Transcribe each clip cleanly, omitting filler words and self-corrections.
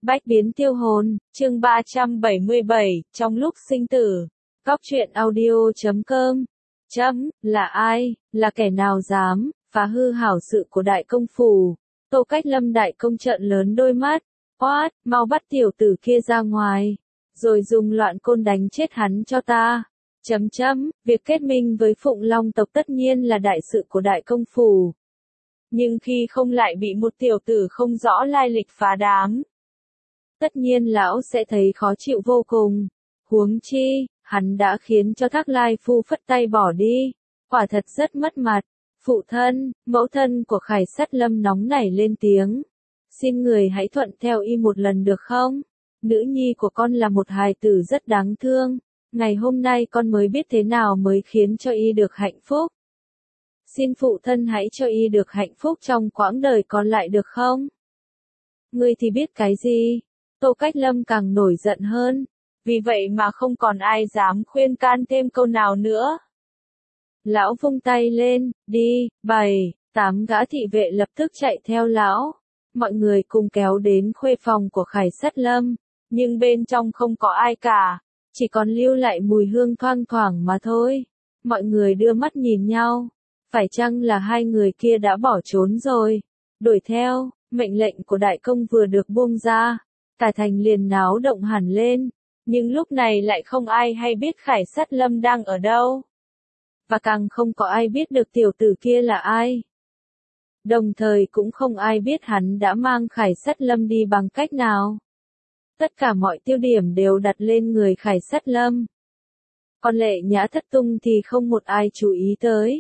Bách biến tiêu hồn, chương 377, trong lúc sinh tử. Góc truyện audio.com. Là ai, là kẻ nào dám, phá hư hảo sự của đại công phủ. Tô Cách Lâm đại công trợn lớn đôi mắt. Oát, mau bắt tiểu tử kia ra ngoài. Rồi dùng loạn côn đánh chết hắn cho ta. Việc kết minh với Phụng Long tộc tất nhiên là đại sự của đại công phủ. Nhưng khi không lại bị một tiểu tử không rõ lai lịch phá đám. Tất nhiên lão sẽ thấy khó chịu vô cùng. Huống chi, hắn đã khiến cho Thác Lai Phu phất tay bỏ đi. Quả thật rất mất mặt. Phụ thân, mẫu thân của Khải Sắt Lâm nóng nảy lên tiếng. Xin người hãy thuận theo y một lần được không? Nữ nhi của con là một hài tử rất đáng thương. Ngày hôm nay con mới biết thế nào mới khiến cho y được hạnh phúc. Xin phụ thân hãy cho y được hạnh phúc trong quãng đời còn lại được không? Ngươi thì biết cái gì? Tô Cách Lâm càng nổi giận hơn. Vì vậy mà không còn ai dám khuyên can thêm câu nào nữa. Lão vung tay lên, đi, 7-8 gã thị vệ lập tức chạy theo lão. Mọi người cùng kéo đến khuê phòng của Khải Sắt Lâm. Nhưng bên trong không có ai cả. Chỉ còn lưu lại mùi hương thoang thoảng mà thôi. Mọi người đưa mắt nhìn nhau. Phải chăng là hai người kia đã bỏ trốn rồi? Đuổi theo, mệnh lệnh của đại công vừa được buông ra. Cả thành liền náo động hẳn lên. Nhưng lúc này lại không ai hay biết Khải Sắt Lâm đang ở đâu. Và càng không có ai biết được tiểu tử kia là ai. Đồng thời cũng không ai biết hắn đã mang Khải Sắt Lâm đi bằng cách nào. Tất cả mọi tiêu điểm đều đặt lên người Khải Sắt Lâm. Còn Lệ Nhã thất tung thì không một ai chú ý tới.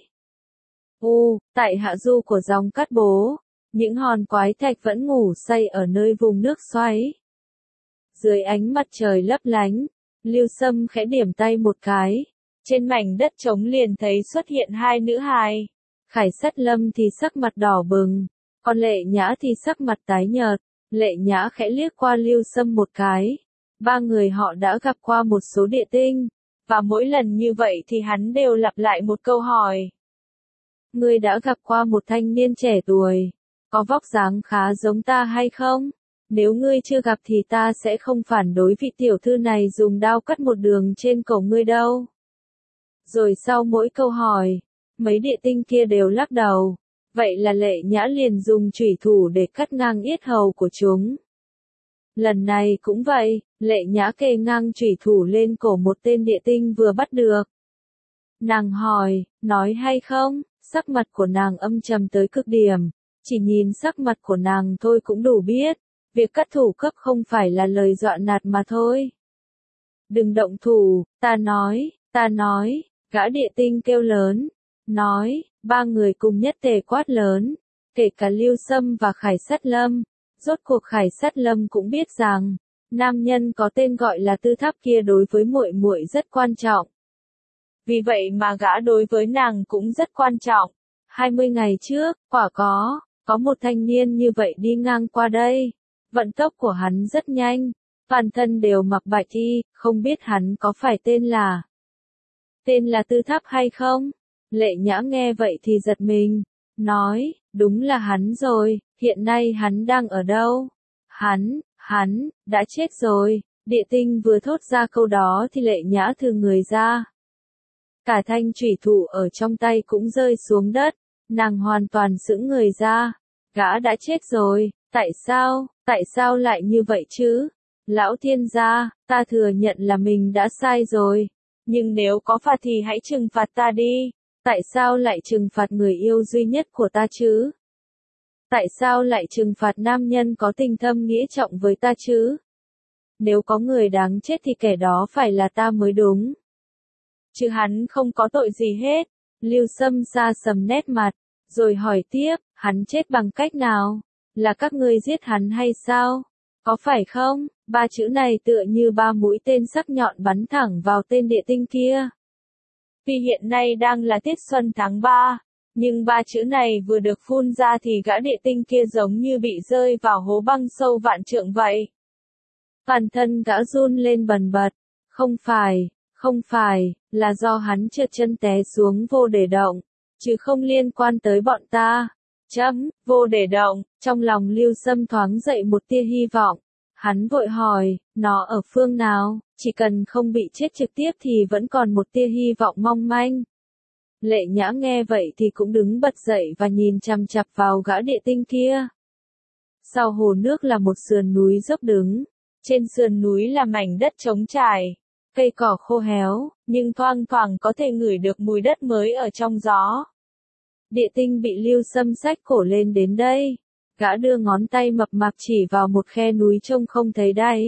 Tại hạ du của dòng Cát Bố, những hòn quái thạch vẫn ngủ say ở nơi vùng nước xoáy. Dưới ánh mặt trời lấp lánh, Lưu Sâm khẽ điểm tay một cái. Trên mảnh đất trống liền thấy xuất hiện hai nữ hài. Khải Sắt Lâm thì sắc mặt đỏ bừng, còn Lệ Nhã thì sắc mặt tái nhợt. Lệ Nhã khẽ liếc qua Lưu Sâm một cái. Ba người họ đã gặp qua một số địa tinh, và mỗi lần như vậy thì hắn đều lặp lại một câu hỏi. Ngươi đã gặp qua một thanh niên trẻ tuổi, có vóc dáng khá giống ta hay không? Nếu ngươi chưa gặp thì ta sẽ không phản đối vị tiểu thư này dùng đao cắt một đường trên cổ ngươi đâu. Rồi sau mỗi câu hỏi, mấy địa tinh kia đều lắc đầu. Vậy là Lệ Nhã liền dùng chủy thủ để cắt ngang yết hầu của chúng. Lần này cũng vậy, Lệ Nhã kề ngang chủy thủ lên cổ một tên địa tinh vừa bắt được. Nàng hỏi, nói hay không? Sắc mặt của nàng âm trầm tới cực điểm. Chỉ nhìn sắc mặt của nàng thôi cũng đủ biết. Việc cắt thủ cấp không phải là lời dọa nạt mà thôi. Đừng động thủ, ta nói, gã địa tinh kêu lớn. Nói, ba người cùng nhất tề quát lớn. Kể cả Lưu Sâm và Khải Sắt Lâm. Rốt cuộc Khải Sắt Lâm cũng biết rằng, nam nhân có tên gọi là Tư Tháp kia đối với muội muội rất quan trọng. Vì vậy mà gã đối với nàng cũng rất quan trọng. 20 ngày trước, quả có một thanh niên như vậy đi ngang qua đây. Vận tốc của hắn rất nhanh, toàn thân đều mặc bạch y, không biết hắn có phải tên là Tư Tháp hay không? Lệ Nhã nghe vậy thì giật mình, nói, đúng là hắn rồi, hiện nay hắn đang ở đâu? Hắn, đã chết rồi. Địa tinh vừa thốt ra câu đó thì Lệ Nhã thừ người ra. Cả thanh chủy thủ ở trong tay cũng rơi xuống đất, nàng hoàn toàn sững người ra. Gã đã chết rồi, tại sao lại như vậy chứ? Lão thiên gia, ta thừa nhận là mình đã sai rồi. Nhưng nếu có phạt thì hãy trừng phạt ta đi. Tại sao lại trừng phạt người yêu duy nhất của ta chứ? Tại sao lại trừng phạt nam nhân có tình thâm nghĩa trọng với ta chứ? Nếu có người đáng chết thì kẻ đó phải là ta mới đúng. Chứ hắn không có tội gì hết. Lưu Sâm xa sầm nét mặt, rồi hỏi tiếp, hắn chết bằng cách nào? Là các ngươi giết hắn hay sao? Có phải không? Ba chữ này tựa như ba mũi tên sắc nhọn bắn thẳng vào tên địa tinh kia. Vì hiện nay đang là tiết xuân tháng 3, nhưng ba chữ này vừa được phun ra thì gã địa tinh kia giống như bị rơi vào hố băng sâu vạn trượng vậy. Toàn thân gã run lên bần bật. Không phải, là do hắn trượt chân té xuống vô để động, chứ không liên quan tới bọn ta. Vô để động, trong lòng Lưu Sâm thoáng dậy một tia hy vọng. Hắn vội hỏi, nó ở phương nào, chỉ cần không bị chết trực tiếp thì vẫn còn một tia hy vọng mong manh. Lệ Nhã nghe vậy thì cũng đứng bật dậy và nhìn chằm chằm vào gã địa tinh kia. Sau hồ nước là một sườn núi dốc đứng, trên sườn núi là mảnh đất trống trải, cây cỏ khô héo, nhưng thoang thoảng có thể ngửi được mùi đất mới ở trong gió. Địa tinh bị Lưu Sâm xách cổ lên đến đây. Gã đưa ngón tay mập mạp chỉ vào một khe núi trông không thấy đáy.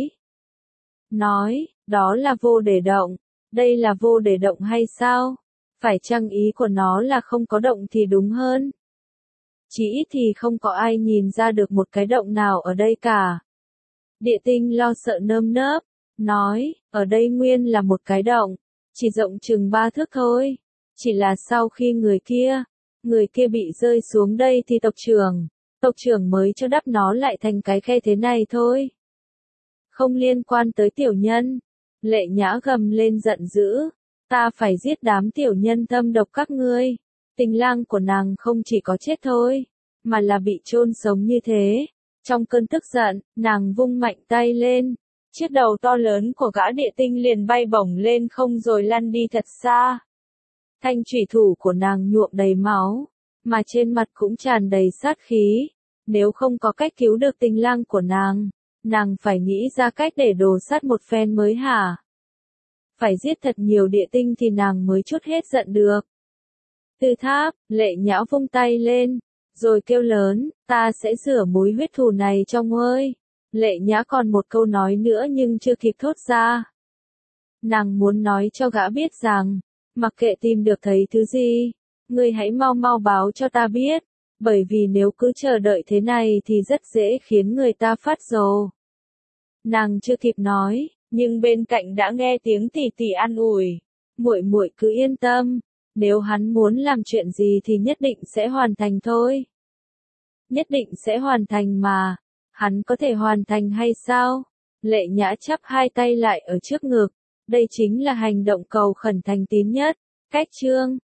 Nói, đó là vô để động. Đây là vô để động hay sao? Phải chăng ý của nó là không có động thì đúng hơn? Chỉ ít thì không có ai nhìn ra được một cái động nào ở đây cả. Địa tinh lo sợ nơm nớp, nói, ở đây nguyên là một cái động, chỉ rộng chừng 3 thước thôi. Chỉ là sau khi người kia bị rơi xuống đây thì tộc trưởng mới cho đắp nó lại thành cái khe thế này thôi. Không liên quan tới tiểu nhân. Lệ Nhã gầm lên giận dữ. Ta phải giết đám tiểu nhân thâm độc các ngươi. Tình lang của nàng không chỉ có chết thôi, mà là bị chôn sống như thế. Trong cơn tức giận, nàng vung mạnh tay lên. Chiếc đầu to lớn của gã địa tinh liền bay bổng lên không rồi lăn đi thật xa. Thanh chủy thủ của nàng nhuộm đầy máu, mà trên mặt cũng tràn đầy sát khí. Nếu không có cách cứu được tình lang của nàng phải nghĩ ra cách để đồ sát một phen mới hả? Phải giết thật nhiều địa tinh thì nàng mới trút hết giận được. Từ tháp, Lệ Nhã vung tay lên, rồi kêu lớn, ta sẽ rửa mối huyết thù này cho ngươi. Lệ Nhã còn một câu nói nữa nhưng chưa kịp thốt ra. Nàng muốn nói cho gã biết rằng, mặc kệ tìm được thấy thứ gì, ngươi hãy mau mau báo cho ta biết, bởi vì nếu cứ chờ đợi thế này thì rất dễ khiến người ta phát rồ. Nàng chưa kịp nói, nhưng bên cạnh đã nghe tiếng tỉ tỉ an ủi, muội muội cứ yên tâm, nếu hắn muốn làm chuyện gì thì nhất định sẽ hoàn thành thôi. Nhất định sẽ hoàn thành mà, hắn có thể hoàn thành hay sao? Lệ Nhã chắp hai tay lại ở trước ngực, đây chính là hành động cầu khẩn thành tín nhất. Cách chương